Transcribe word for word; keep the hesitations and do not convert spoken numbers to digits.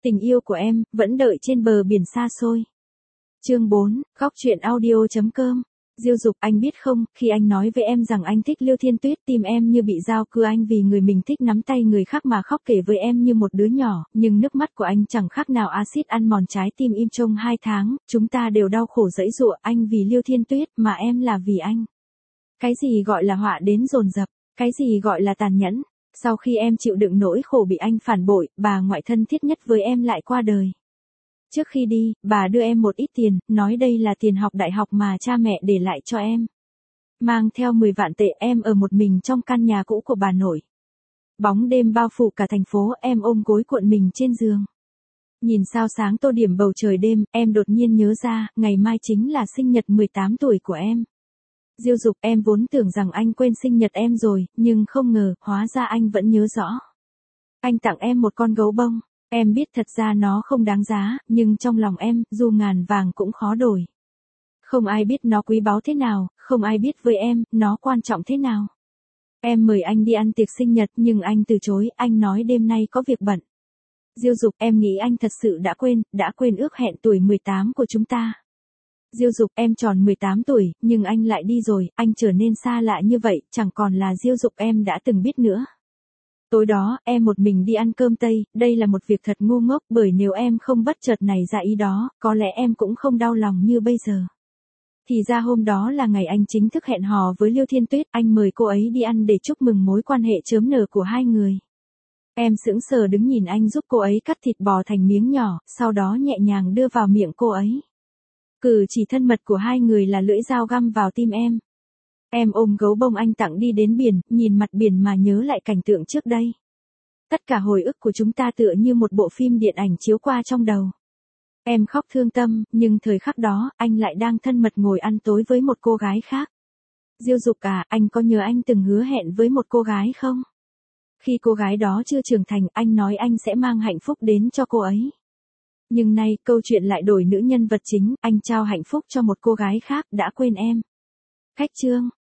Tình yêu của em, vẫn đợi trên bờ biển xa xôi. Chương bốn, góc truyện audio chấm com. Diêu Dục, anh biết không, khi anh nói với em rằng anh thích Liêu Thiên Tuyết, tim em như bị dao cưa, anh vì người mình thích nắm tay người khác mà khóc kể với em như một đứa nhỏ, nhưng nước mắt của anh chẳng khác nào axit ăn mòn trái tim im trong hai tháng, chúng ta đều đau khổ giãy giụa, anh vì Liêu Thiên Tuyết, mà em là vì anh. Cái gì gọi là họa đến dồn dập, cái gì gọi là tàn nhẫn, sau khi em chịu đựng nỗi khổ bị anh phản bội, bà ngoại thân thiết nhất với em lại qua đời. Trước khi đi, bà đưa em một ít tiền, nói đây là tiền học đại học mà cha mẹ để lại cho em. Mang theo mười vạn tệ, em ở một mình trong căn nhà cũ của bà nội. Bóng đêm bao phủ cả thành phố, em ôm gối cuộn mình trên giường. Nhìn sao sáng tô điểm bầu trời đêm, em đột nhiên nhớ ra, ngày mai chính là sinh nhật mười tám tuổi của em. Diêu Dục, em vốn tưởng rằng anh quên sinh nhật em rồi, nhưng không ngờ, hóa ra anh vẫn nhớ rõ. Anh tặng em một con gấu bông. Em biết thật ra nó không đáng giá, nhưng trong lòng em, dù ngàn vàng cũng khó đổi. Không ai biết nó quý báu thế nào, không ai biết với em, nó quan trọng thế nào. Em mời anh đi ăn tiệc sinh nhật, nhưng anh từ chối, anh nói đêm nay có việc bận. Diêu Dục, em nghĩ anh thật sự đã quên, đã quên ước hẹn tuổi mười tám của chúng ta. Diêu Dục, em tròn mười tám tuổi, nhưng anh lại đi rồi, anh trở nên xa lạ như vậy, chẳng còn là Diêu Dục em đã từng biết nữa. Tối đó, em một mình đi ăn cơm Tây, đây là một việc thật ngu ngốc, bởi nếu em không bất chợt nảy ra ý đó, có lẽ em cũng không đau lòng như bây giờ. Thì ra hôm đó là ngày anh chính thức hẹn hò với Liêu Thiên Tuyết, anh mời cô ấy đi ăn để chúc mừng mối quan hệ chớm nở của hai người. Em sững sờ đứng nhìn anh giúp cô ấy cắt thịt bò thành miếng nhỏ, sau đó nhẹ nhàng đưa vào miệng cô ấy. Cử chỉ thân mật của hai người là lưỡi dao găm vào tim em. Em ôm gấu bông anh tặng đi đến biển, nhìn mặt biển mà nhớ lại cảnh tượng trước đây. Tất cả hồi ức của chúng ta tựa như một bộ phim điện ảnh chiếu qua trong đầu. Em khóc thương tâm, nhưng thời khắc đó, anh lại đang thân mật ngồi ăn tối với một cô gái khác. Diêu Dục à, anh có nhớ anh từng hứa hẹn với một cô gái không? Khi cô gái đó chưa trưởng thành, anh nói anh sẽ mang hạnh phúc đến cho cô ấy. Nhưng nay, câu chuyện lại đổi nữ nhân vật chính, anh trao hạnh phúc cho một cô gái khác, đã quên em. Khách chương.